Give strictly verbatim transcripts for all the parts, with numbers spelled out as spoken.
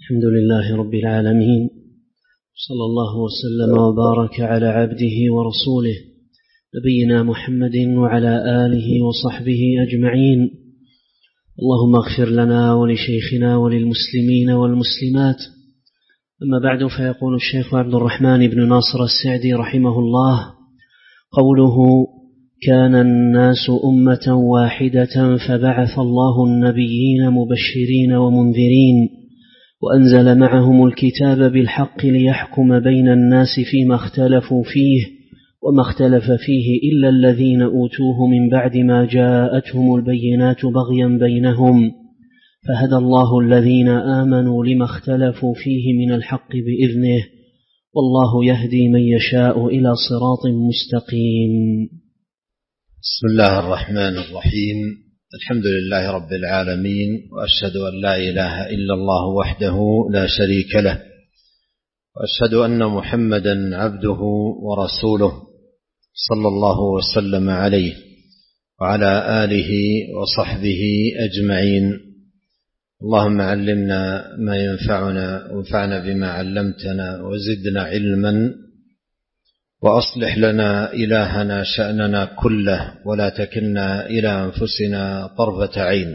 الحمد لله رب العالمين، صلى الله وسلم وبارك على عبده ورسوله نبينا محمد وعلى آله وصحبه أجمعين. اللهم اغفر لنا ولشيخنا وللمسلمين والمسلمات. أما بعد، فيقول الشيخ عبد الرحمن بن ناصر السعدي رحمه الله: قوله كان الناس أمة واحدة فبعث الله النبيين مبشرين ومنذرين وأنزل معهم الكتاب بالحق ليحكم بين الناس فيما اختلفوا فيه وما اختلف فيه إلا الذين أوتوه من بعد ما جاءتهم البينات بغيا بينهم، فهدى الله الذين آمنوا لما اختلفوا فيه من الحق بإذنه، والله يهدي من يشاء إلى صراط مستقيم. بسم الله الرحمن الرحيم. الحمد لله رب العالمين، وأشهد أن لا إله إلا الله وحده لا شريك له، وأشهد أن محمدا عبده ورسوله صلى الله وسلم عليه وعلى آله وصحبه أجمعين. اللهم علمنا ما ينفعنا وانفعنا بما علمتنا وزدنا علما، وأصلح لنا إلهنا شأننا كله ولا تكلنا إلى أنفسنا طرفة عين.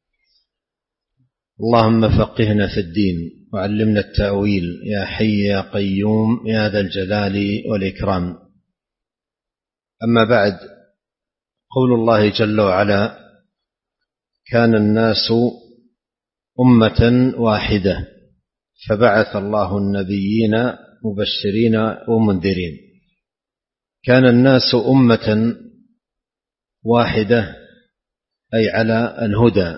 اللهم فقهنا في الدين وعلمنا التأويل يا حي يا قيوم يا ذا الجلال والإكرام. أما بعد، قول الله جل وعلا: كان الناس أمة واحدة فبعث الله النبيين مبشرين ومنذرين. كان الناس أمة واحدة أي على الهدى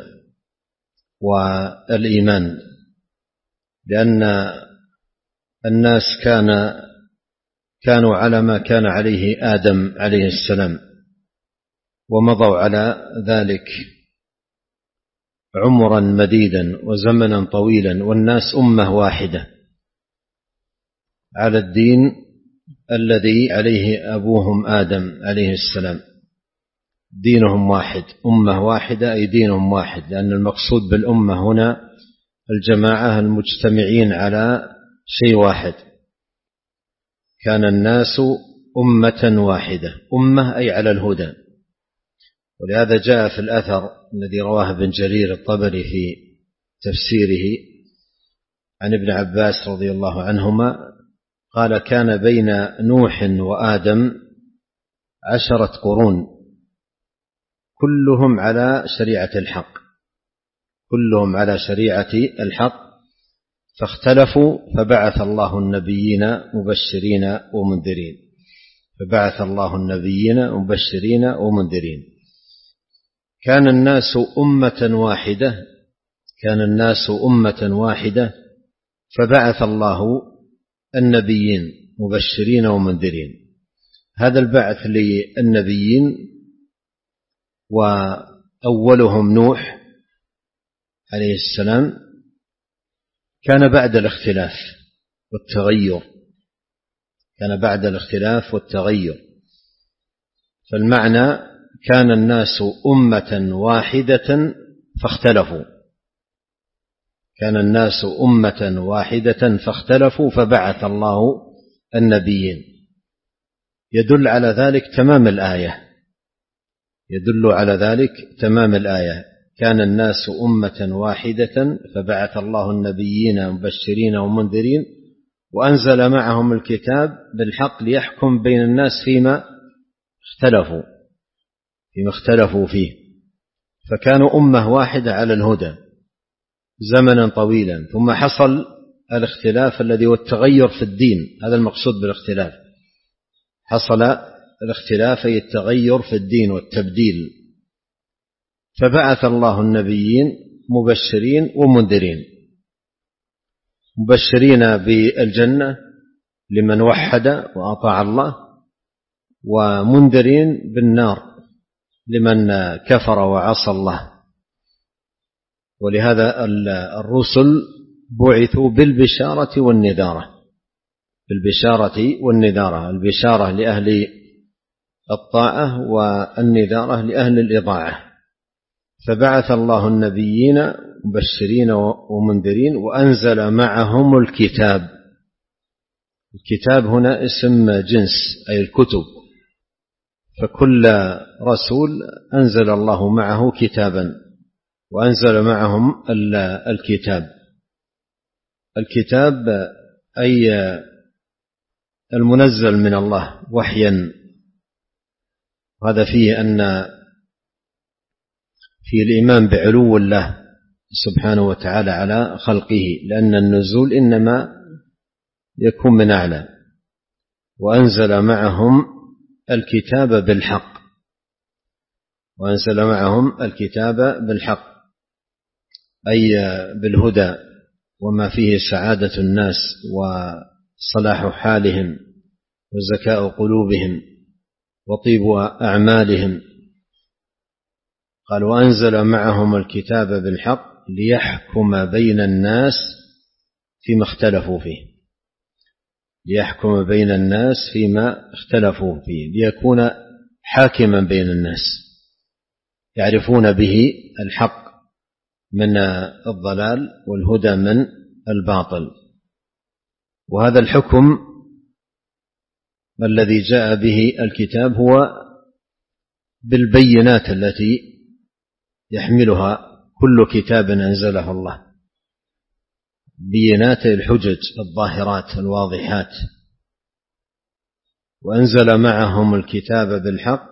والإيمان، لأن الناس كان كانوا على ما كان عليه آدم عليه السلام، ومضوا على ذلك عمرا مديدا وزمنا طويلا، والناس أمة واحدة على الدين الذي عليه أبوهم آدم عليه السلام. دينهم واحد، أمة واحدة أي دينهم واحد، لأن المقصود بالأمة هنا الجماعة المجتمعين على شيء واحد. كان الناس أمة واحدة، أمة أي على الهدى. ولهذا جاء في الأثر الذي رواه ابن جرير الطبري في تفسيره عن ابن عباس رضي الله عنهما قال: كان بين نوح وآدم عشرة قرون كلهم على شريعة الحق، كلهم على شريعة الحق، فاختلفوا فبعث الله النبيين مبشرين ومنذرين، فبعث الله النبيين مبشرين ومنذرين. كان الناس أمة واحدة، كان الناس أمة واحدة فبعث الله النبيين مبشرين ومنذرين. هذا البعث للنبيين، وأولهم نوح عليه السلام، كان بعد الاختلاف والتغير، كان بعد الاختلاف والتغير. فالمعنى: كان الناس أمة واحدة فاختلفوا، كان الناس أمة واحدة فاختلفوا فبعث الله النبيين. يدل على ذلك تمام الآية، يدل على ذلك تمام الآية: كان الناس أمة واحدة فبعث الله النبيين مبشرين ومنذرين وأنزل معهم الكتاب بالحق ليحكم بين الناس فيما اختلفوا فيما اختلفوا فيه. فكانوا أمة واحدة على الهدى زمنا طويلا، ثم حصل الاختلاف الذي هو التغير في الدين. هذا المقصود بالاختلاف، حصل الاختلاف أي التغير في الدين والتبديل، فبعث الله النبيين مبشرين ومنذرين، مبشرين بالجنة لمن وحد وأطاع الله، ومنذرين بالنار لمن كفر وعصى الله. ولهذا الرسل بعثوا بالبشارة والنذارة، بالبشارة والنذارة، البشارة لأهل الطاعة والنذارة لأهل الإضاعة. فبعث الله النبيين مبشرين ومنذرين وأنزل معهم الكتاب. الكتاب هنا اسم جنس أي الكتب، فكل رسول أنزل الله معه كتابا وأنزل معهم الكتاب. الكتاب أي المنزل من الله وحيا. هذا فيه أن في الإيمان بعلو الله سبحانه وتعالى على خلقه، لأن النزول إنما يكون من أعلى. وأنزل معهم الكتاب بالحق، وأنزل معهم الكتاب بالحق أي بالهدى وما فيه سعادة الناس وصلاح حالهم وزكاء قلوبهم وطيب أعمالهم. قال وأنزل معهم الكتاب بالحق ليحكم بين الناس فيما اختلفوا فيه، ليحكم بين الناس فيما اختلفوا فيه، ليكون حاكما بين الناس يعرفون به الحق من الضلال والهدى من الباطل. وهذا الحكم الذي جاء به الكتاب هو بالبينات التي يحملها كل كتاب أنزله الله، بينات الحجج الظاهرات الواضحات. وأنزل معهم الكتاب بالحق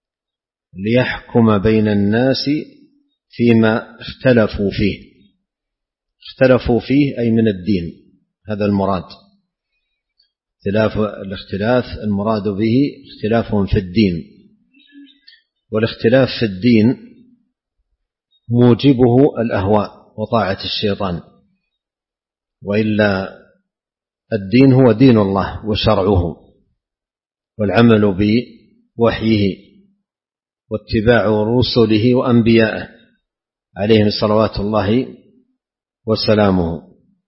ليحكم بين الناس فيما اختلفوا فيه. اختلفوا فيه أي من الدين، هذا المراد. اختلاف الاختلاف المراد به اختلافهم في الدين، والاختلاف في الدين موجبه الأهواء وطاعة الشيطان، وإلا الدين هو دين الله وشرعه والعمل بوحيه واتباع رسله وأنبيائه عليهم صلوات الله وسلامه،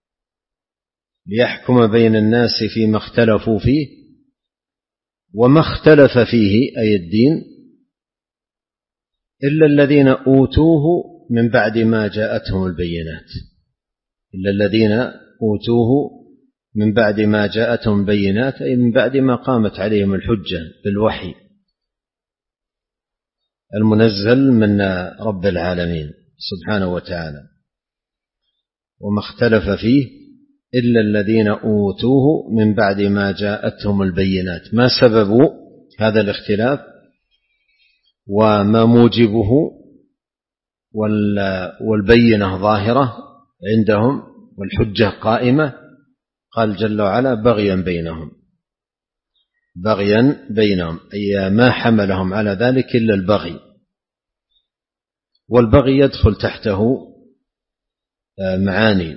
ليحكم بين الناس فيما اختلفوا فيه. وما اختلف فيه أي الدين إلا الذين أوتوه من بعد ما جاءتهم البينات، إلا الذين أوتوه من بعد ما جاءتهم البينات أي من بعد ما قامت عليهم الحجة بالوحي المنزل من رب العالمين سبحانه وتعالى. وما اختلف فيه إلا الذين أوتوه من بعد ما جاءتهم البينات. ما سبب هذا الاختلاف وما موجبه؟ والبينة ظاهرة عندهم والحجة قائمة. قال جل وعلا بغيا بينهم، بغيا بينهم أي ما حملهم على ذلك إلا البغي. والبغي يدخل تحته معاني،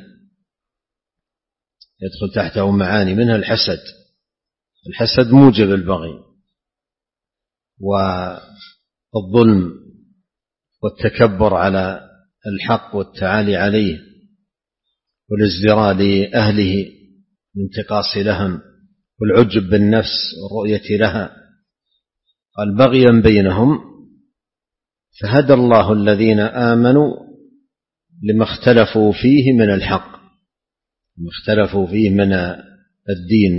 يدخل تحته معاني منها الحسد. الحسد موجب البغي، والظلم والتكبر على الحق والتعالي عليه والازدراء لأهله الانتقاص لهم والعجب بالنفس والرؤية لها. قال بغيا بينهم فهدى الله الذين آمنوا لما اختلفوا فيه من الحق، لما اختلفوا فيه من الدين.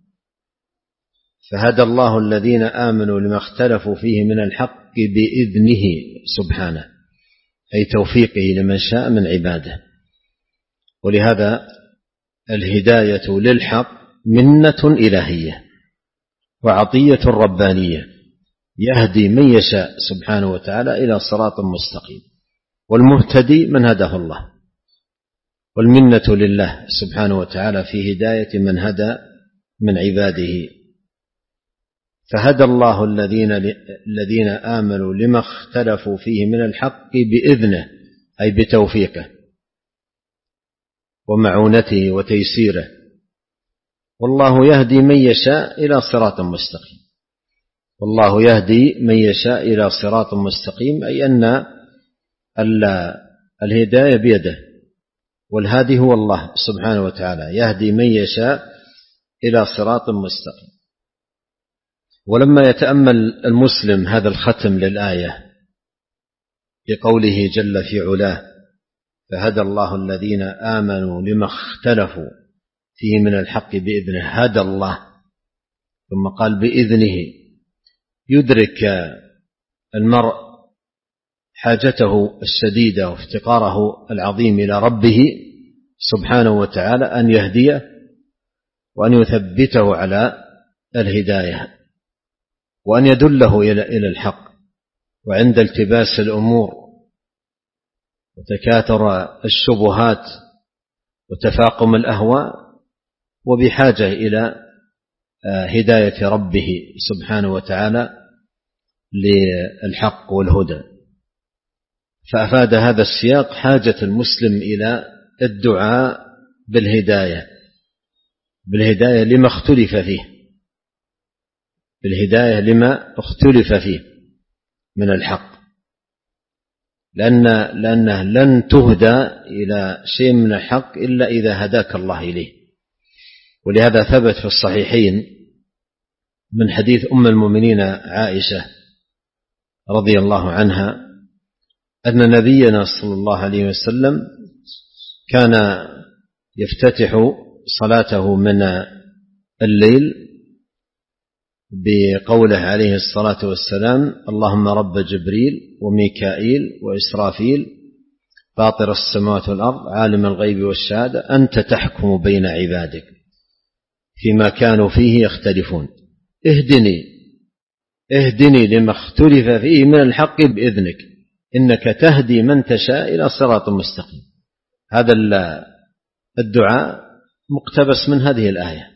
فهدى الله الذين آمنوا لما اختلفوا فيه من الحق بإذنه سبحانه، أي توفيقه لمن شاء من عباده. ولهذا الهداية للحق منة إلهية وعطية ربانية، يهدي من يشاء سبحانه وتعالى إلى صراط مستقيم، والمهتدي من هداه الله. والمنة لله سبحانه وتعالى في هداية من هدى من عباده. فهدى الله الذين الذين آمنوا لما اختلفوا فيه من الحق بإذنه أي بتوفيقه ومعونته وتيسيره. والله يهدي من يشاء إلى صراط مستقيم. والله يهدي من يشاء إلى صراط مستقيم أي أن الهداية بيده، والهادي هو الله سبحانه وتعالى، يهدي من يشاء إلى صراط مستقيم. ولما يتأمل المسلم هذا الختم للآية بقوله جل في علاه: فهدى الله الذين آمنوا لما اختلفوا فيه من الحق بإذنه. هدى الله، ثم قال بإذنه. يدرك المرء حاجته الشديدة وافتقاره العظيم إلى ربه سبحانه وتعالى أن يهديه وأن يثبته على الهداية وأن يدله إلى الحق. وعند التباس الأمور وتكاثر الشبهات وتفاقم الأهواء وبحاجة إلى هداية ربه سبحانه وتعالى للحق والهدى. فأفاد هذا السياق حاجة المسلم إلى الدعاء بالهداية بالهداية لما اختلف فيه بالهداية لما اختلف فيه من الحق، لأن لأنه لن تهدى إلى شيء من الحق إلا إذا هداك الله إليه. ولهذا ثبت في الصحيحين من حديث أم المؤمنين عائشة رضي الله عنها أن نبينا صلى الله عليه وسلم كان يفتتح صلاته من الليل بقوله عليه الصلاة والسلام: اللهم رب جبريل وميكائيل وإسرافيل فاطر السماوات والأرض عالم الغيب والشهادة أنت تحكم بين عبادك فيما كانوا فيه يختلفون اهدني اهدني لما اختلف فيه من الحق بإذنك إنك تهدي من تشاء إلى صراط مستقيم. هذا الدعاء مقتبس من هذه الآية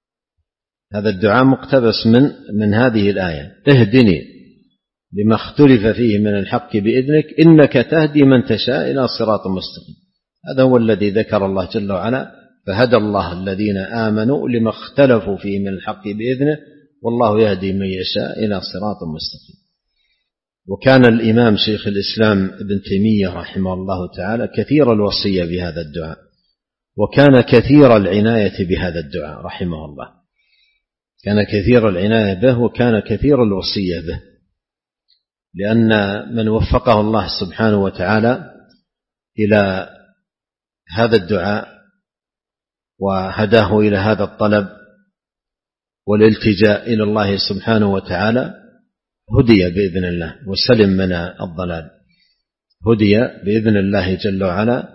هذا الدعاء مقتبس من من هذه الآية: اهدني لما اختلف فيه من الحق بإذنك إنك تهدي من تشاء إلى صراط مستقيم. هذا هو الذي ذكر الله جل وعلا: فهدى الله الذين آمنوا لما اختلفوا فيه من الحق بإذنه والله يهدي من يشاء إلى صراط مستقيم. وكان الإمام شيخ الإسلام ابن تيمية رحمه الله تعالى كثير الوصية بهذا الدعاء، وكان كثير العناية بهذا الدعاء رحمه الله، كان كثير العناية به وكان كثير الوصية به، لأن من وفقه الله سبحانه وتعالى إلى هذا الدعاء وهداه إلى هذا الطلب والالتجاء إلى الله سبحانه وتعالى هدي بإذن الله وسلم من الضلال، هدي بإذن الله جل وعلا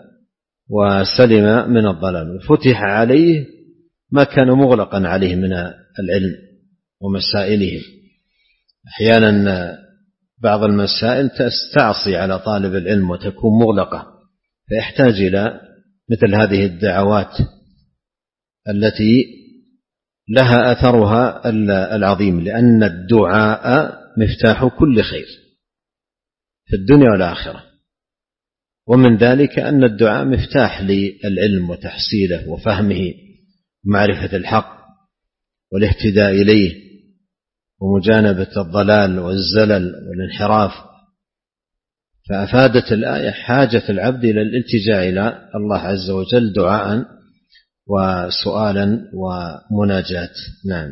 وسلم من الضلال، وفتح عليه ما كان مغلقا عليه من العلم ومسائله. أحيانا بعض المسائل تستعصي على طالب العلم وتكون مغلقة، فيحتاج إلى مثل هذه الدعوات التي لها أثرها العظيم، لأن الدعاء مفتاح كل خير في الدنيا والآخرة، ومن ذلك أن الدعاء مفتاح للعلم وتحصيله وفهمه ومعرفة الحق والاهتداء إليه ومجانبة الضلال والزلل والانحراف. فأفادت الآية حاجة العبد إلى الالتجاء إلى الله عز وجل دعاء وسؤالا ومناجاة. نعم.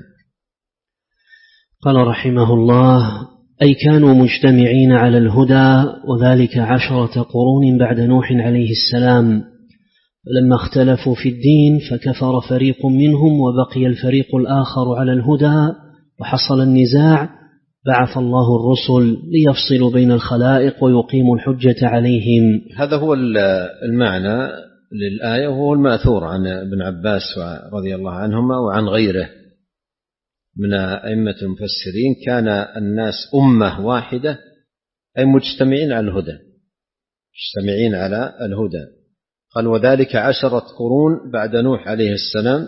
قال رحمه الله: أي كانوا مجتمعين على الهدى، وذلك عشرة قرون بعد نوح عليه السلام، فلما اختلفوا في الدين فكفر فريق منهم وبقي الفريق الآخر على الهدى وحصل النزاع، بعث الله الرسل ليفصلوا بين الخلائق ويقيموا الحجة عليهم. هذا هو المعنى للآية، وهو المأثور عن ابن عباس رضي الله عنهما وعن غيره من أئمة المفسرين: كان الناس أمة واحدة، أي مجتمعين على الهدى مجتمعين على الهدى. قال: وذلك عشرة قرون بعد نوح عليه السلام.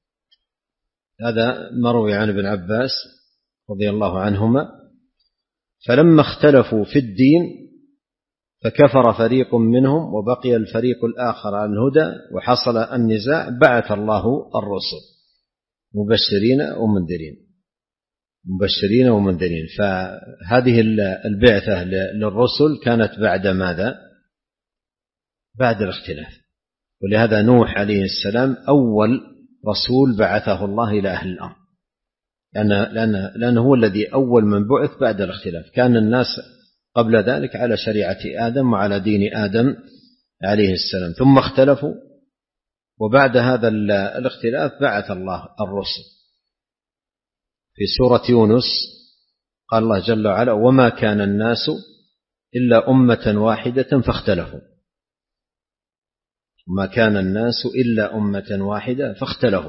هذا مروي عن ابن عباس رضي الله عنهما: فلما اختلفوا في الدين فكفر فريق منهم وبقي الفريق الآخر على الهدى وحصل النزاع، بعث الله الرسل مبشرين ومنذرين مبشرين ومنذرين. فهذه البعثة للرسل كانت بعد ماذا؟ بعد الاختلاف. ولهذا نوح عليه السلام أول رسول بعثه الله إلى أهل الأرض، لأنه, لأنه, لأنه هو الذي أول من بعث بعد الاختلاف. كان الناس قبل ذلك على شريعة آدم وعلى دين آدم عليه السلام، ثم اختلفوا، وبعد هذا الاختلاف بعث الله الرسل. في سورة يونس قال الله جل وعلا: وما كان الناس إلا أمة واحدة فاختلفوا. وما كان الناس إلا أمة واحدة فاختلفوا.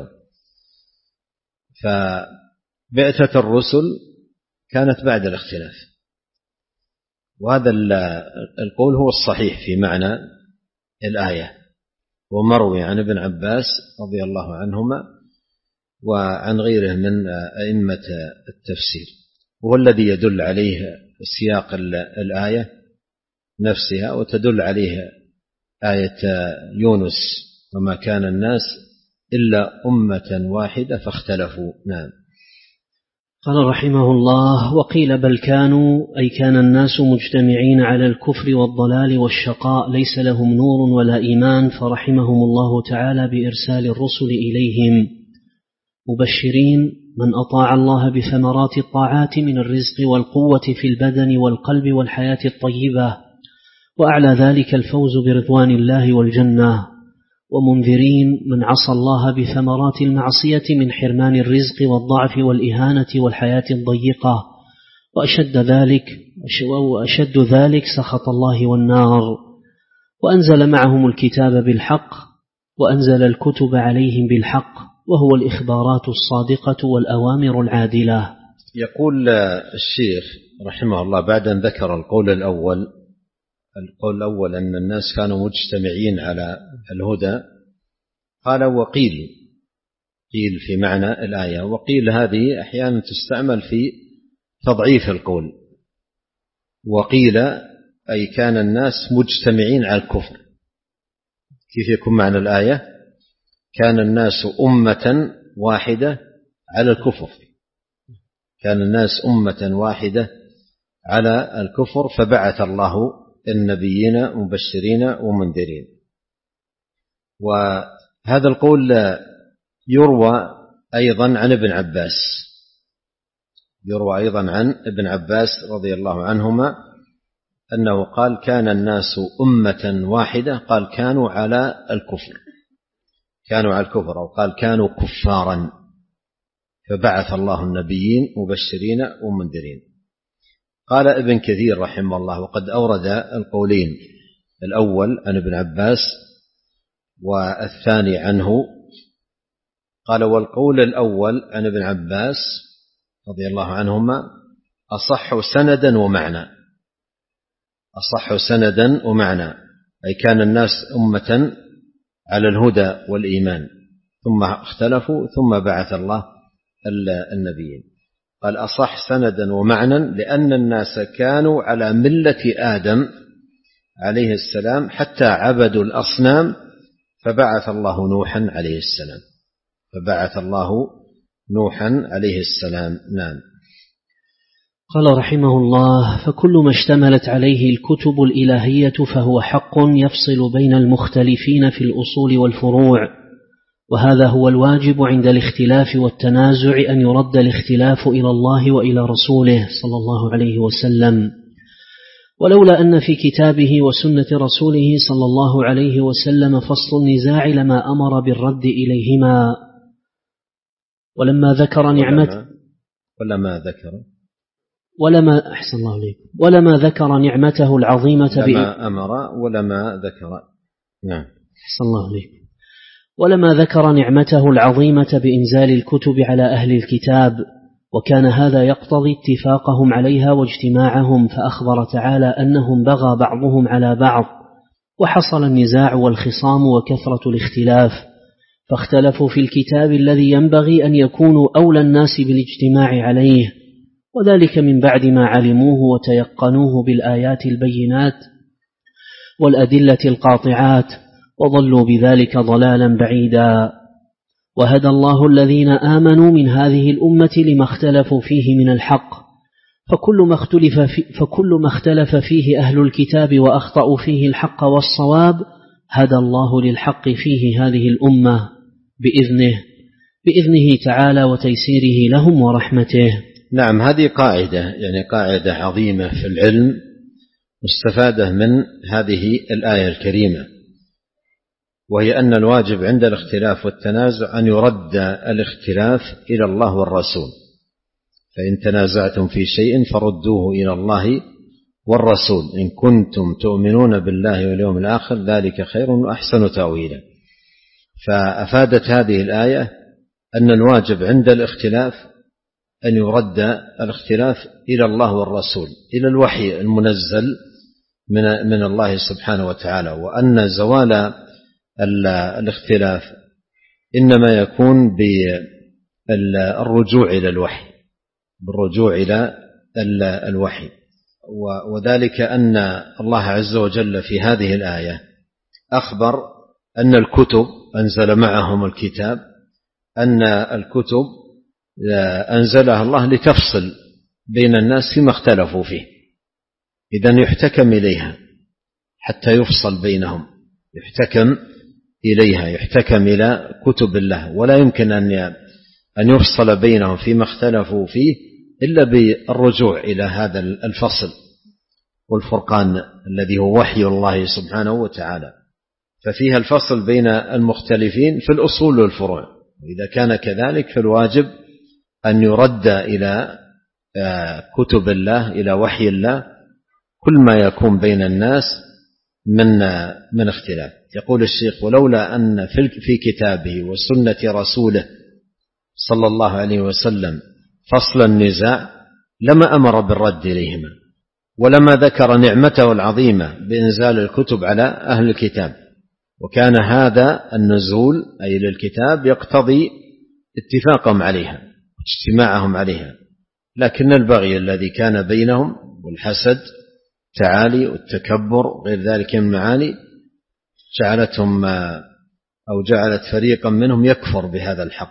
فبعثة الرسل كانت بعد الاختلاف، وهذا القول هو الصحيح في معنى الآية، ومروي عن ابن عباس رضي الله عنهما وعن غيره من أئمة التفسير، وهو الذي يدل عليه سياق الآية نفسها، وتدل عليه آية يونس: وما كان الناس إلا أمة واحدة فاختلفوا. نعم. قال رحمه الله: وقيل بل كانوا، أي كان الناس مجتمعين على الكفر والضلال والشقاء، ليس لهم نور ولا إيمان، فرحمهم الله تعالى بإرسال الرسل إليهم مبشرين من أطاع الله بثمرات الطاعات من الرزق والقوة في البدن والقلب والحياة الطيبة، وأعلى ذلك الفوز برضوان الله والجنة، ومنذرين من عصى الله بثمرات المعصية من حرمان الرزق والضعف والإهانة والحياة الضيقة، وأشد ذلك وأشد ذلك سخط الله والنار، وأنزل معهم الكتاب بالحق، وأنزل الكتب عليهم بالحق، وهو الإخبارات الصادقة والأوامر العادلة. يقول الشيخ رحمه الله بعد أن ذكر القول الأول القول الأول أن الناس كانوا مجتمعين على الهدى، قال: وقيل، قيل في معنى الآية، وقيل هذه أحيانا تستعمل في تضعيف القول. وقيل أي كان الناس مجتمعين على الكفر. كيف يكون معنى الآية؟ كان الناس أمة واحدة على الكفر، كان الناس أمة واحدة على الكفر، فبعث الله النبيين مبشرين ومنذرين. وهذا القول يروى أيضا عن ابن عباس، يروى أيضا عن ابن عباس رضي الله عنهما أنه قال: كان الناس أمة واحدة، قال كانوا على الكفر، كانوا على الكفر، أو قال كانوا كفارا، فبعث الله النبيين مبشرين ومنذرين. قال ابن كثير رحمه الله: وقد أورد القولين، الأول عن ابن عباس والثاني عنه. قال: والقول الأول عن ابن عباس رضي الله عنهما أصح سندا ومعنى، أصح سندا ومعنى، أي كان الناس أمة على الهدى والإيمان، ثم اختلفوا، ثم بعث الله النبيين. قال: أصح سندا ومعنى لأن الناس كانوا على ملة آدم عليه السلام حتى عبدوا الأصنام، فبعث الله نوحا عليه السلام، فبعث الله نوحا عليه السلام. نعم. قال رحمه الله: فكل ما اشتملت عليه الكتب الإلهية فهو حق يفصل بين المختلفين في الأصول والفروع، وهذا هو الواجب عند الاختلاف والتنازع، أن يرد الاختلاف إلى الله وإلى رسوله صلى الله عليه وسلم. ولولا أن في كتابه وسنة رسوله صلى الله عليه وسلم فصل النزاع لما أمر بالرد إليهما. ولما ذكر نعمة ولما ذكر ولما أحسن الله عليكم ولما ذكر نعمته العظيمة لما أمر ولما ذكر نعم أحسن الله عليكم ولما ذكر نعمته العظيمة بإنزال الكتب على أهل الكتاب، وكان هذا يقتضي اتفاقهم عليها واجتماعهم، فأخبر تعالى أنهم بغى بعضهم على بعض، وحصل النزاع والخصام وكثرة الاختلاف، فاختلفوا في الكتاب الذي ينبغي أن يكونوا أولى الناس بالاجتماع عليه، وذلك من بعد ما علموه وتيقنوه بالآيات البينات والأدلة القاطعات، وضلوا بذلك ضلالا بعيدا. وهدى الله الذين آمنوا من هذه الأمة لما اختلفوا فيه من الحق، فكل ما اختلف, في فكل ما اختلف فيه أهل الكتاب وأخطأوا فيه الحق والصواب، هدى الله للحق فيه هذه الأمة بإذنه بإذنه تعالى وتيسيره لهم ورحمته. نعم، هذه قاعدة يعني قاعدة عظيمة في العلم، مستفادة من هذه الآية الكريمة، وهي أن الواجب عند الاختلاف والتنازع أن يرد الاختلاف إلى الله والرسول، فإن تنازعتم في شيء فردوه إلى الله والرسول إن كنتم تؤمنون بالله واليوم الآخر ذلك خير وأحسن تأويلا. فأفادت هذه الآية أن الواجب عند الاختلاف أن يرد الاختلاف إلى الله والرسول، إلى الوحي المنزل من من الله سبحانه وتعالى، وأن زوال الاختلاف إنما يكون بالرجوع إلى الوحي، بالرجوع إلى الوحي. وذلك أن الله عز وجل في هذه الآية أخبر أن الكتب أنزل معهم الكتاب، أن الكتب أنزلها الله لتفصل بين الناس فيما اختلفوا فيه، إذن يحتكم إليها حتى يفصل بينهم، يحتكم إليها، يحتكم إلى كتب الله، ولا يمكن أن يفصل بينهم فيما اختلفوا فيه إلا بالرجوع إلى هذا الفصل والفرقان الذي هو وحي الله سبحانه وتعالى. ففيها الفصل بين المختلفين في الأصول والفروع، وإذا كان كذلك فالواجب أن يرد إلى كتب الله، إلى وحي الله، كل ما يكون بين الناس من من اختلاف. يقول الشيخ: ولولا أن في كتابه وسنة رسوله صلى الله عليه وسلم فصل النزاع لما أمر بالرد إليهما، ولما ذكر نعمته العظيمة بإنزال الكتب على أهل الكتاب، وكان هذا النزول أي للكتاب يقتضي اتفاقهم عليها واجتماعهم عليها، لكن البغي الذي كان بينهم والحسد تعالي والتكبر غير ذلك من معاني جعلتهم أو جعلت فريقا منهم يكفر بهذا الحق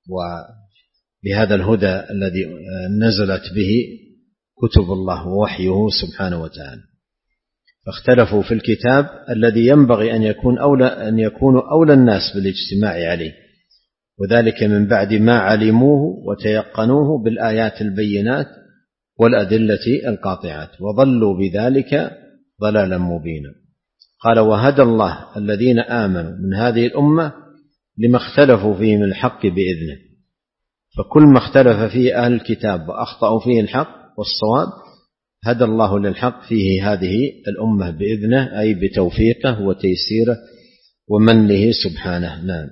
وبهذا الهدى الذي نزلت به كتب الله ووحيه سبحانه وتعالى، فاختلفوا في الكتاب الذي ينبغي أن يكون أولى أن يكونوا أولى الناس بالاجتماع عليه، وذلك من بعد ما علموه وتيقنوه بالآيات البينات والأدلة القاطعات، وضلوا بذلك ضلالا مبينا. قال: وهدى الله الذين آمنوا من هذه الأمة لما اختلفوا فيه من الحق بإذنه. فكل ما اختلف فيه أهل الكتاب وأخطأوا فيه الحق والصواب هدى الله للحق فيه هذه الأمة بإذنه، أي بتوفيقه وتيسيره ومنه سبحانه. نعم.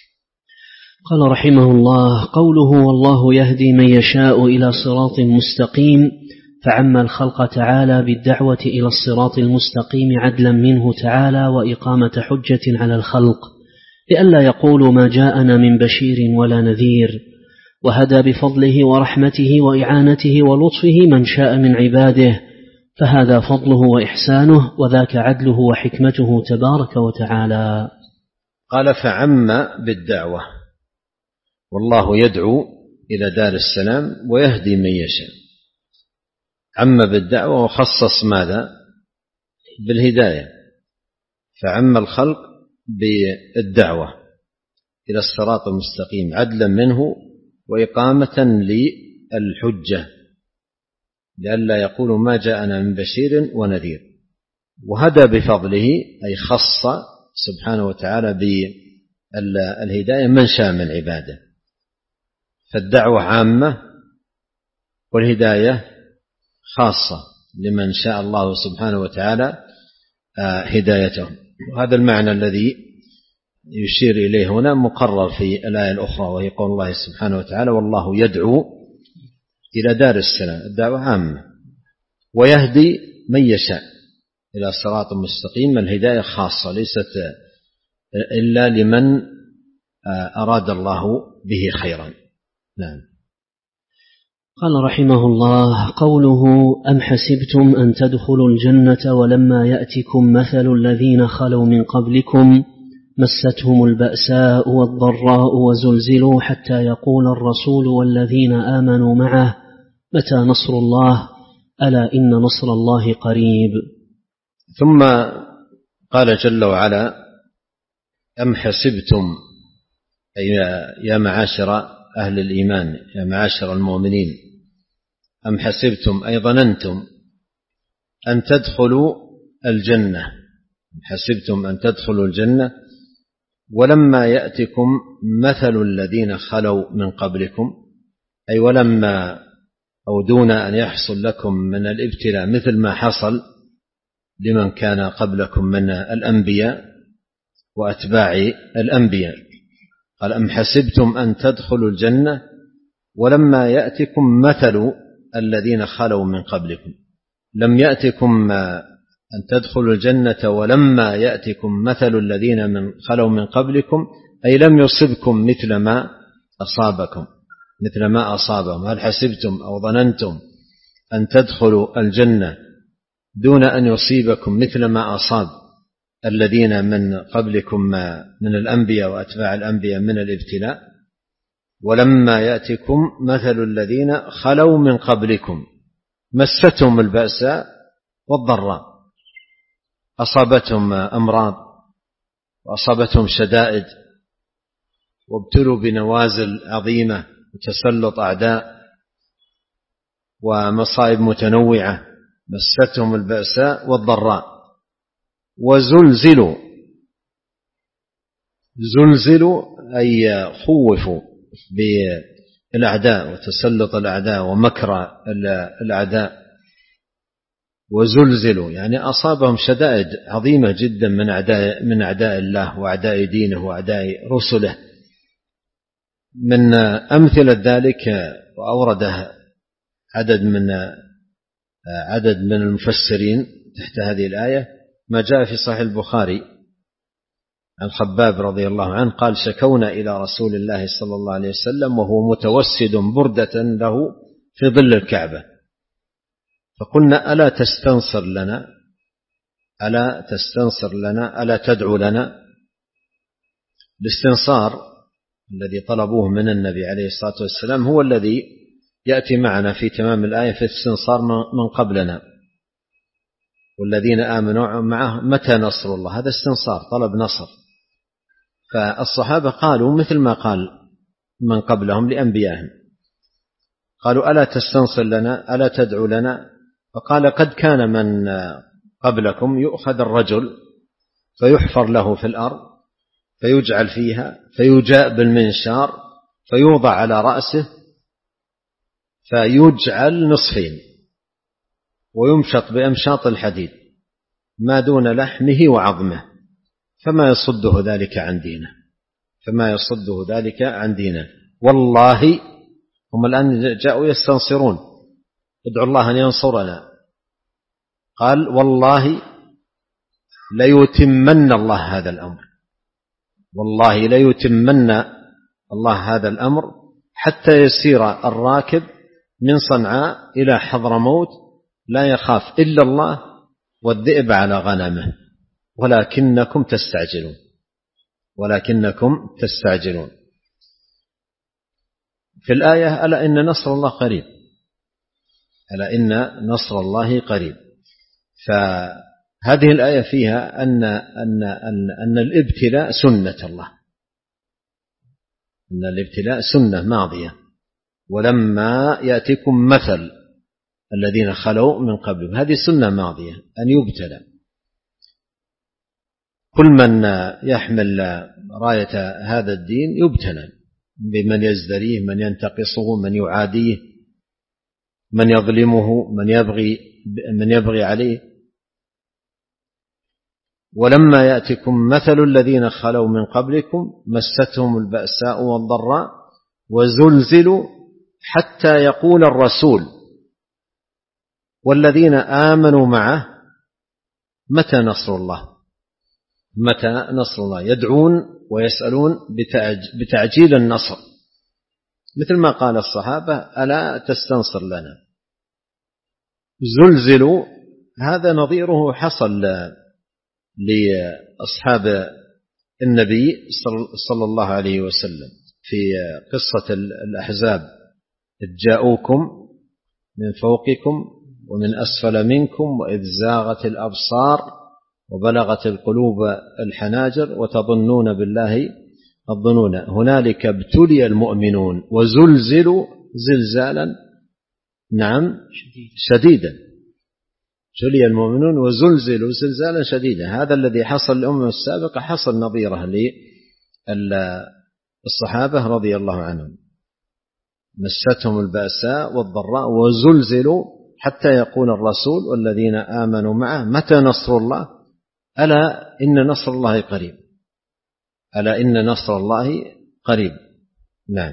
قال رحمه الله: قوله والله يهدي من يشاء إلى صراط مستقيم، فعم الخلق تعالى بالدعوة إلى الصراط المستقيم عدلا منه تعالى وإقامة حجة على الخلق، لئلا يقولوا ما جاءنا من بشير ولا نذير. وهدى بفضله ورحمته وإعانته ولطفه من شاء من عباده، فهذا فضله وإحسانه، وذاك عدله وحكمته تبارك وتعالى. قال: فعم بالدعوة، والله يدعو إلى دار السلام ويهدي من يشاء. عم بالدعوة وخصص ماذا؟ بالهداية، فعم الخلق بالدعوة إلى الصراط المستقيم عدلا منه وإقامة للحجة، لئلا يقولوا ما جاءنا من بشير ونذير. وهدى بفضله أي خص سبحانه وتعالى بالهداية من شاء من عباده، فالدعوة عامة والهداية خاصة لمن شاء الله سبحانه وتعالى هدايته. وهذا المعنى الذي يشير إليه هنا مقرر في الآية الأخرى، وهي قول الله سبحانه وتعالى: والله يدعو إلى دار السلام. الدعوة عامة، ويهدي من يشاء إلى صراط مستقيم. الهداية خاصة ليست إلا لمن أراد الله به خيرا. نعم. قال رحمه الله: قوله أم حسبتم أن تدخلوا الجنة ولما يأتكم مثل الذين خلوا من قبلكم مستهم البأساء والضراء وزلزلوا حتى يقول الرسول والذين آمنوا معه متى نصر الله ألا إن نصر الله قريب. ثم قال جل وعلا: أم حسبتم، أي يا معاشر أهل الإيمان، يا معاشر المؤمنين، أم حسبتم أي ظننتم أن تدخلوا الجنة حسبتم أن تدخلوا الجنة ولما يأتكم مثل الذين خلوا من قبلكم، أي ولما أو دون أن يحصل لكم من الابتلاء مثل ما حصل لمن كان قبلكم من الأنبياء وأتباع الأنبياء. قال أم حسبتم أن تدخلوا الجنة ولما يأتكم مثل الذين خلوا من قبلكم. لم يأتكم أن تدخلوا الجنة ولما يأتكم مثل الذين من خلوا من قبلكم، أي لم يصبكم مثل ما أصابكم مثل ما أصابهم. هل حسبتم أو ظننتم أن تدخلوا الجنة دون أن يصيبكم مثل ما أصاب الذين من قبلكم من الأنبياء وأتباع الأنبياء من الابتلاء؟ ولما يأتكم مثل الذين خلوا من قبلكم مستهم البأساء والضراء، أصابتهم أمراض وأصابتهم شدائد وابتلوا بنوازل عظيمة وتسلط أعداء ومصائب متنوعة، مستهم البأساء والضراء وزلزلوا. زلزلوا أي خوفوا بالأعداء وتسلط الأعداء ومكر الأعداء. وزلزلوا يعني أصابهم شدائد عظيمة جدا من أعداء من أعداء الله وأعداء دينه وأعداء رسله. من أمثلة ذلك وأورده عدد من عدد من المفسرين تحت هذه الآية ما جاء في صحيح البخاري عن خباب رضي الله عنه قال شكونا إلى رسول الله صلى الله عليه وسلم وهو متوسد بردة له في ظل الكعبة، فقلنا ألا تستنصر لنا ألا تستنصر لنا ألا تدعو لنا. الاستنصار الذي طلبوه من النبي عليه الصلاة والسلام هو الذي يأتي معنا في تمام الآية في الاستنصار من قبلنا، والذين آمنوا معه متى نصر الله، هذا استنصار طلب نصر. فالصحابة قالوا مثل ما قال من قبلهم لأنبيائهم، قالوا ألا تستنصر لنا ألا تدعو لنا. فقال قد كان من قبلكم يؤخذ الرجل فيحفر له في الأرض فيجعل فيها فيجاء بالمنشار فيوضع على رأسه فيجعل نصفين ويمشط بأمشاط الحديد ما دون لحمه وعظمه فما يصده ذلك عن دينه فما يصده ذلك عن دينه. والله هم الآن جاءوا يستنصرون ادعوا الله أن ينصرنا، قال والله ليتمن الله هذا الأمر والله ليتمن الله هذا الأمر حتى يسير الراكب من صنعاء إلى حضرموت لا يخاف إلا الله والذئب على غنمه ولكنكم تستعجلون ولكنكم تستعجلون. في الآية ألا إن نصر الله قريب ألا إن نصر الله قريب. فهذه الآية فيها أن, أن, أن, أن الابتلاء سنة الله أن الابتلاء سنة ماضية. ولما يأتيكم مثل الذين خلوا من قبلهم هذه سنة ماضية أن يبتلى. كل من يحمل راية هذا الدين يبتلى بمن يزدريه من ينتقصه من يعاديه من يظلمه من يبغي من يبغي عليه. ولما يأتكم مثل الذين خلوا من قبلكم مستهم البأساء والضراء وزلزلوا حتى يقول الرسول والذين آمنوا معه متى نصر الله متى نصر الله. يدعون ويسألون بتعجيل النصر مثل ما قال الصحابة ألا تستنصر لنا. زلزلوا هذا نظيره حصل لأصحاب النبي صلى الله عليه وسلم في قصة الأحزاب إذ جاءوكم من فوقكم ومن أسفل منكم وإذ زاغت الأبصار وبلغت القلوب الحناجر وتظنون بالله الظنون هنالك ابتلي المؤمنون وزلزلوا زلزالا نعم شديدا. ابتلي المؤمنون وزلزلوا زلزالا شديدا. هذا الذي حصل للأمم السابقة حصل نظيره للصحابة رضي الله عنهم، مستهم البأساء والضراء وزلزلوا حتى يقول الرسول والذين آمنوا معه متى نصر الله؟ ألا إن نصر الله قريب، ألا إن نصر الله قريب. نعم.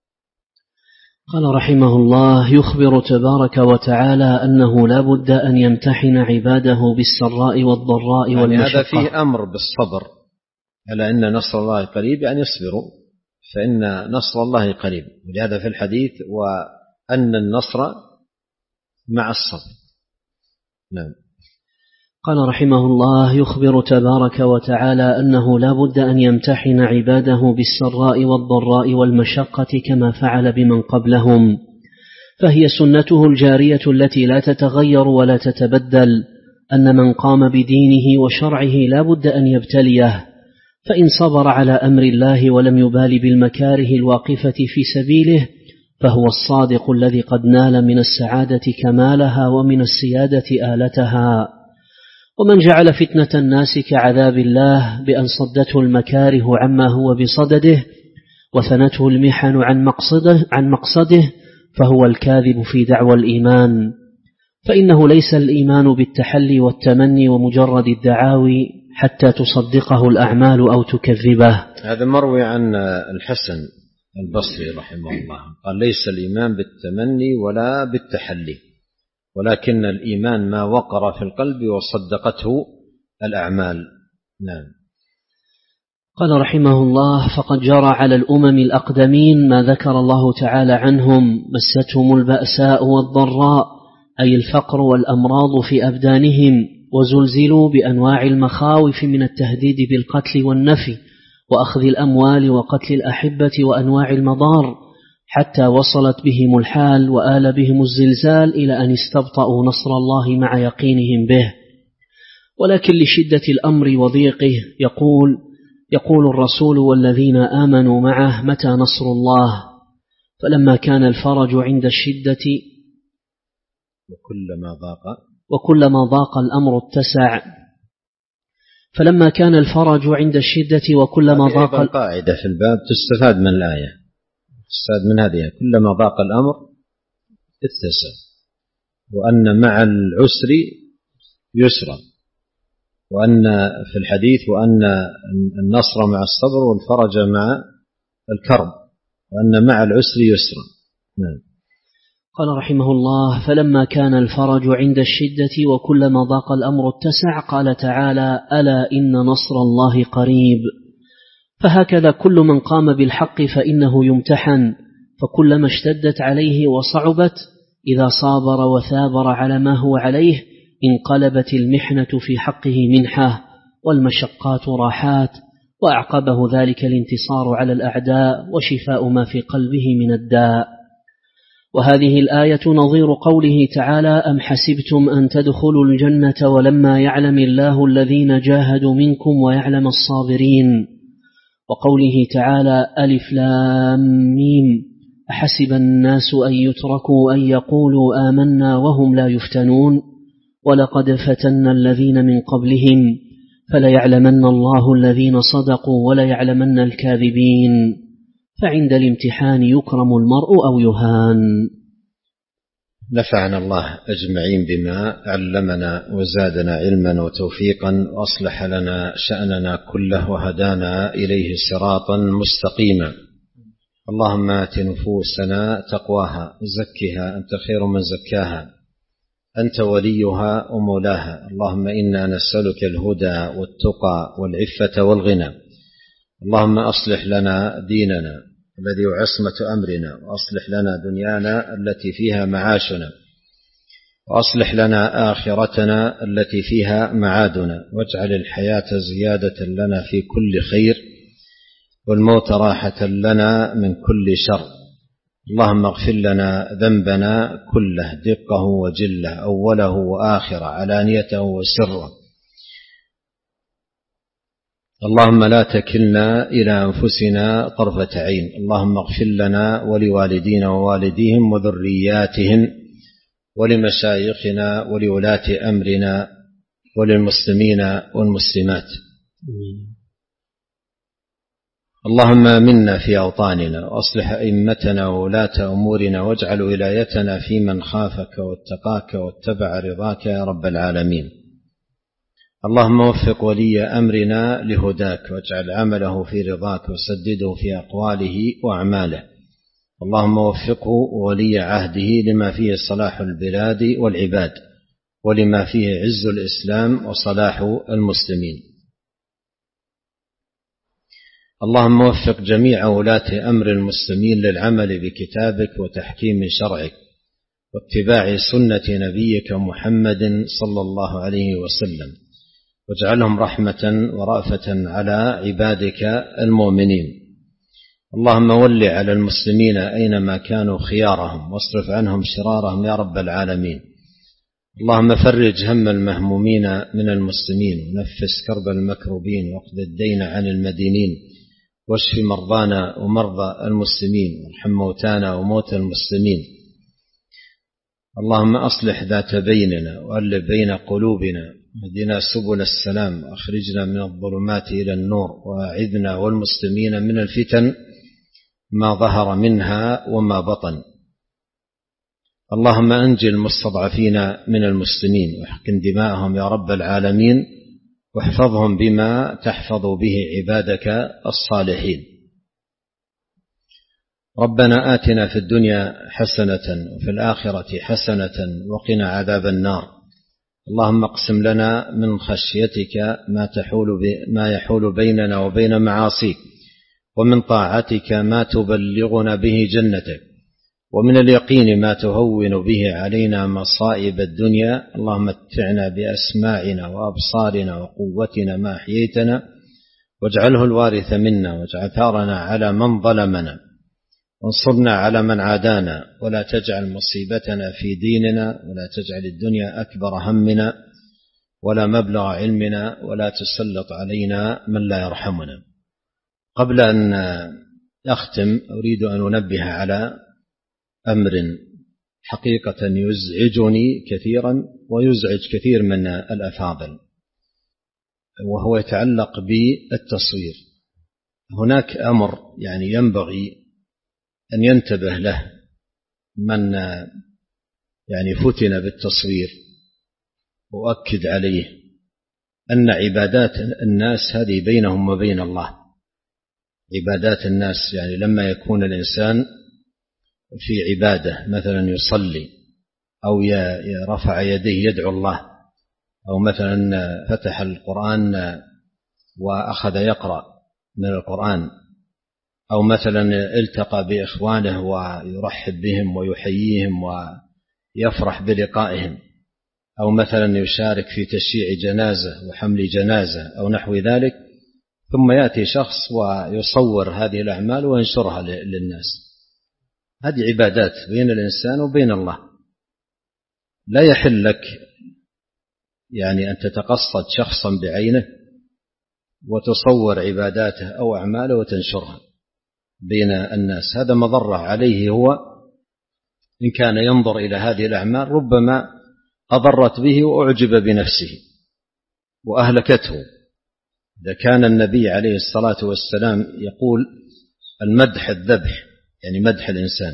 قال رحمه الله: يخبر تبارك وتعالى أنه لا بد أن يمتحن عباده بالسراء والضراء يعني والمشقة. هذا فيه أمر بالصبر، ألا إن نصر الله قريب، يعني يصبروا فإن نصر الله قريب. ولهذا في الحديث وأن النصر مع الصبر. نعم. قال رحمه الله: يخبر تبارك وتعالى أنه لا بد أن يمتحن عباده بالسراء والضراء والمشقة كما فعل بمن قبلهم، فهي سنته الجارية التي لا تتغير ولا تتبدل، أن من قام بدينه وشرعه لا بد أن يبتليه، فإن صبر على أمر الله ولم يبال بالمكاره الواقفة في سبيله فهو الصادق الذي قد نال من السعادة كمالها ومن السيادة آلتها. ومن جعل فتنة الناس كعذاب الله بأن صدته المكاره عما هو بصدده وثنته المحن عن مقصده, عن مقصده فهو الكاذب في دعوى الإيمان، فإنه ليس الإيمان بالتحلي والتمني ومجرد الدعاوي حتى تصدقه الأعمال أو تكذبه. هذا مروي عن الحسن البصري رحمه الله قال: ليس الإيمان بالتمني ولا بالتحلي، ولكن الإيمان ما وقر في القلب وصدقته الأعمال. نعم. قال رحمه الله: فقد جرى على الأمم الأقدمين ما ذكر الله تعالى عنهم: مستهم البأساء والضراء، أي الفقر والأمراض في أبدانهم، وزلزلوا بأنواع المخاوف من التهديد بالقتل والنفي وأخذ الأموال وقتل الأحبة وأنواع المضار، حتى وصلت بهم الحال وآل بهم الزلزال إلى أن استبطأوا نصر الله مع يقينهم به. ولكن لشدة الأمر وضيقه يقول يقول الرسول والذين آمنوا معه: متى نصر الله؟ فلما كان الفرج عند الشدة وكلما ضاق وكلما ضاق الأمر اتسع فلما كان الفرج عند الشدة وكلما ضاق ال... قاعدة في الباب تستفاد من الآية، تستفاد من هذه: كلما ضاق الأمر اتسع، وأن مع العسر يسرا، وأن في الحديث وأن النصر مع الصبر والفرج مع الكرب، وأن مع العسر يسرا. نعم. قال رحمه الله: فلما كان الفرج عند الشدة وكلما ضاق الأمر اتسع، قال تعالى: ألا إن نصر الله قريب. فهكذا كل من قام بالحق فإنه يمتحن، فكلما اشتدت عليه وصعبت إذا صابر وثابر على ما هو عليه انقلبت المحنة في حقه منحة والمشقات راحات، وأعقبه ذلك الانتصار على الأعداء وشفاء ما في قلبه من الداء. وهذه الآية نظير قوله تعالى: أم حسبتم أن تدخلوا الجنة ولما يعلم الله الذين جاهدوا منكم ويعلم الصابرين. وقوله تعالى: ألف لام ميم أحسب الناس أن يتركوا أن يقولوا آمنا وهم لا يفتنون ولقد فتنا الذين من قبلهم فليعلمن الله الذين صدقوا وليعلمن الكاذبين. فعند الامتحان يكرم المرء أو يهان. نفعنا الله أجمعين بما علمنا وزادنا علما وتوفيقا، وأصلح لنا شأننا كله وهدانا إليه صراطا مستقيما. اللهم آت نفوسنا تقواها وزكها أنت خير من زكاها، أنت وليها ومولاها. اللهم إنا نسألك الهدى والتقى والعفة والغنى. اللهم أصلح لنا ديننا الذي هو عصمة أمرنا، وأصلح لنا دنيانا التي فيها معاشنا، وأصلح لنا آخرتنا التي فيها معادنا، واجعل الحياة زيادة لنا في كل خير والموت راحة لنا من كل شر. اللهم اغفر لنا ذنبنا كله دقه وجله، أوله وآخره، علانيته وسره. اللهم لا تكلنا إلى أنفسنا طرفة عين. اللهم اغفر لنا ولوالدينا ووالديهم وذرياتهم ولمشايخنا ولولاة أمرنا وللمسلمين والمسلمات. اللهم آمنا في أوطاننا وأصلح أئمتنا وولاة أمورنا واجعل ولايتنا في من خافك واتقاك واتبع رضاك يا رب العالمين. اللهم وفق ولي أمرنا لهداك واجعل عمله في رضاك وسدده في أقواله وأعماله. اللهم وفقه ولي عهده لما فيه صلاح البلاد والعباد ولما فيه عز الإسلام وصلاح المسلمين. اللهم وفق جميع ولاة أمر المسلمين للعمل بكتابك وتحكيم شرعك واتباع سنة نبيك محمد صلى الله عليه وسلم، واجعلهم رحمة ورأفة على عبادك المؤمنين. اللهم ول على المسلمين أينما كانوا خيارهم واصرف عنهم شرارهم يا رب العالمين. اللهم فرج هم المهمومين من المسلمين ونفس كرب المكروبين واقض الدين عن المدينين واشف مرضانا ومرضى المسلمين وارحم موتانا وموتى المسلمين. اللهم أصلح ذات بيننا وألف بين قلوبنا واهدنا سبل السلام وأخرجنا من الظلمات إلى النور وأعذنا والمسلمين من الفتن ما ظهر منها وما بطن. اللهم أنجي المستضعفين من المسلمين واحقن دماءهم يا رب العالمين واحفظهم بما تحفظ به عبادك الصالحين. ربنا آتنا في الدنيا حسنة وفي الآخرة حسنة وقنا عذاب النار. اللهم اقسم لنا من خشيتك ما تحول ما يحول بيننا وبين معاصيك، ومن طاعتك ما تبلغنا به جنتك، ومن اليقين ما تهون به علينا مصائب الدنيا. اللهم متعنا بأسماعنا وأبصارنا وقوتنا ما أحييتنا واجعله الوارث منا واجعل ثارنا على من ظلمنا وانصرنا على من عادانا ولا تجعل مصيبتنا في ديننا ولا تجعل الدنيا أكبر همنا ولا مبلغ علمنا ولا تسلط علينا من لا يرحمنا. قبل أن أختم أريد أن أنبه على أمر حقيقة يزعجني كثيرا ويزعج كثير من الأفاضل، وهو يتعلق بالتصوير. هناك أمر يعني ينبغي أن ينتبه له من يعني فتن بالتصوير، وأؤكد عليه أن عبادات الناس هذه بينهم وبين الله. عبادات الناس يعني لما يكون الإنسان في عبادة مثلا يصلي أو يرفع يديه يدعو الله، أو مثلا فتح القرآن وأخذ يقرأ من القرآن، أو مثلا التقى بإخوانه ويرحب بهم ويحييهم ويفرح بلقائهم، أو مثلا يشارك في تشييع جنازة وحمل جنازة أو نحو ذلك، ثم يأتي شخص ويصور هذه الأعمال وينشرها للناس. هذه عبادات بين الإنسان وبين الله، لا يحل لك يعني أن تتقصد شخصا بعينه وتصور عباداته أو أعماله وتنشرها بين الناس. هذا مضرة عليه هو، إن كان ينظر إلى هذه الأعمال ربما أضرت به وأعجب بنفسه وأهلكته. إذا كان النبي عليه الصلاة والسلام يقول المدح الذبح، يعني مدح الإنسان،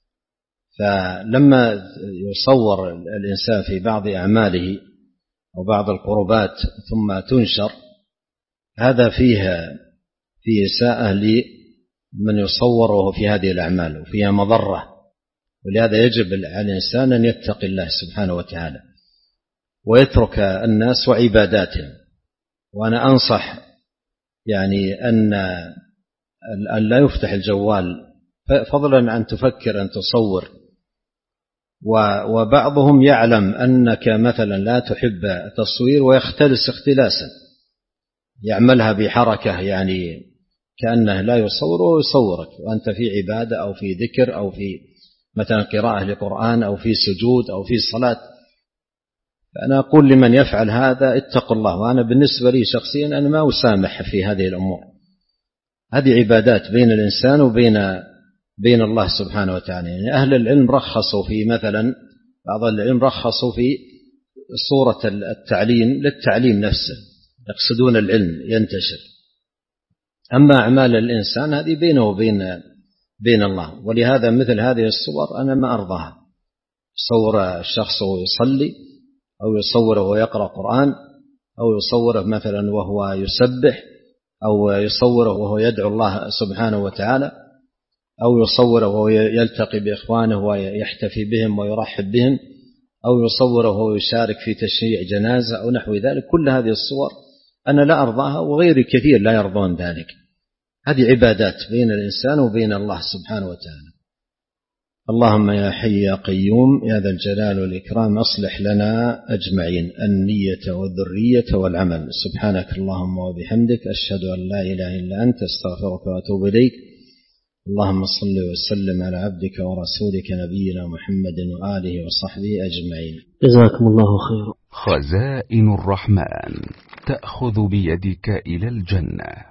فلما يصور الإنسان في بعض أعماله أو بعض القربات ثم تنشر، هذا فيها فيه إساءة لمن يصور وهو في هذه الأعمال وفيها مضرة. ولهذا يجب على الإنسان أن يتقي الله سبحانه وتعالى ويترك الناس وعباداتهم. وأنا أنصح يعني أن أن لا يفتح الجوال، فضلا عن تفكر أن تصور. وبعضهم يعلم أنك مثلا لا تحب التصوير ويختلس اختلاسا، يعملها بحركة يعني كأنه لا يصور ويصورك وأنت في عبادة أو في ذكر أو في مثلا قراءة لقرآن أو في سجود أو في صلاة. فأنا أقول لمن يفعل هذا اتقوا الله. وأنا بالنسبة لي شخصيا أنا ما أسامح في هذه الأمور. هذه عبادات بين الإنسان وبين بين الله سبحانه وتعالى. يعني أهل العلم رخصوا في مثلا بعض العلم رخصوا في صورة التعليم للتعليم نفسه، يقصدون العلم ينتشر. أما أعمال الإنسان هذه بينه وبين بين الله، ولهذا مثل هذه الصور أنا ما أرضاها. يصور الشخص وهو يصلي، أو يصوره وهو يقرأ قرآن، أو يصوره مثلا وهو يسبح، أو يصوره وهو يدعو الله سبحانه وتعالى، أو يصوره وهو يلتقي بإخوانه ويحتفي بهم ويرحب بهم، أو يصوره وهو يشارك في تشييع جنازة أو نحو ذلك. كل هذه الصور أنا لا أرضاها، وغيري كثير لا يرضون ذلك. هذه عبادات بين الإنسان وبين الله سبحانه وتعالى. اللهم يا حي يا قيوم يا ذا الجلال والإكرام أصلح لنا أجمعين النية والذرية والعمل. سبحانك اللهم وبحمدك أشهد أن لا إله إلا أنت أستغفرك وأتوب إليك. اللهم صل وسلم على عبدك ورسولك نبينا محمد وآله وصحبه أجمعين. جزاكم الله خيرا. خزائن الرحمن تأخذ بيدك إلى الجنة.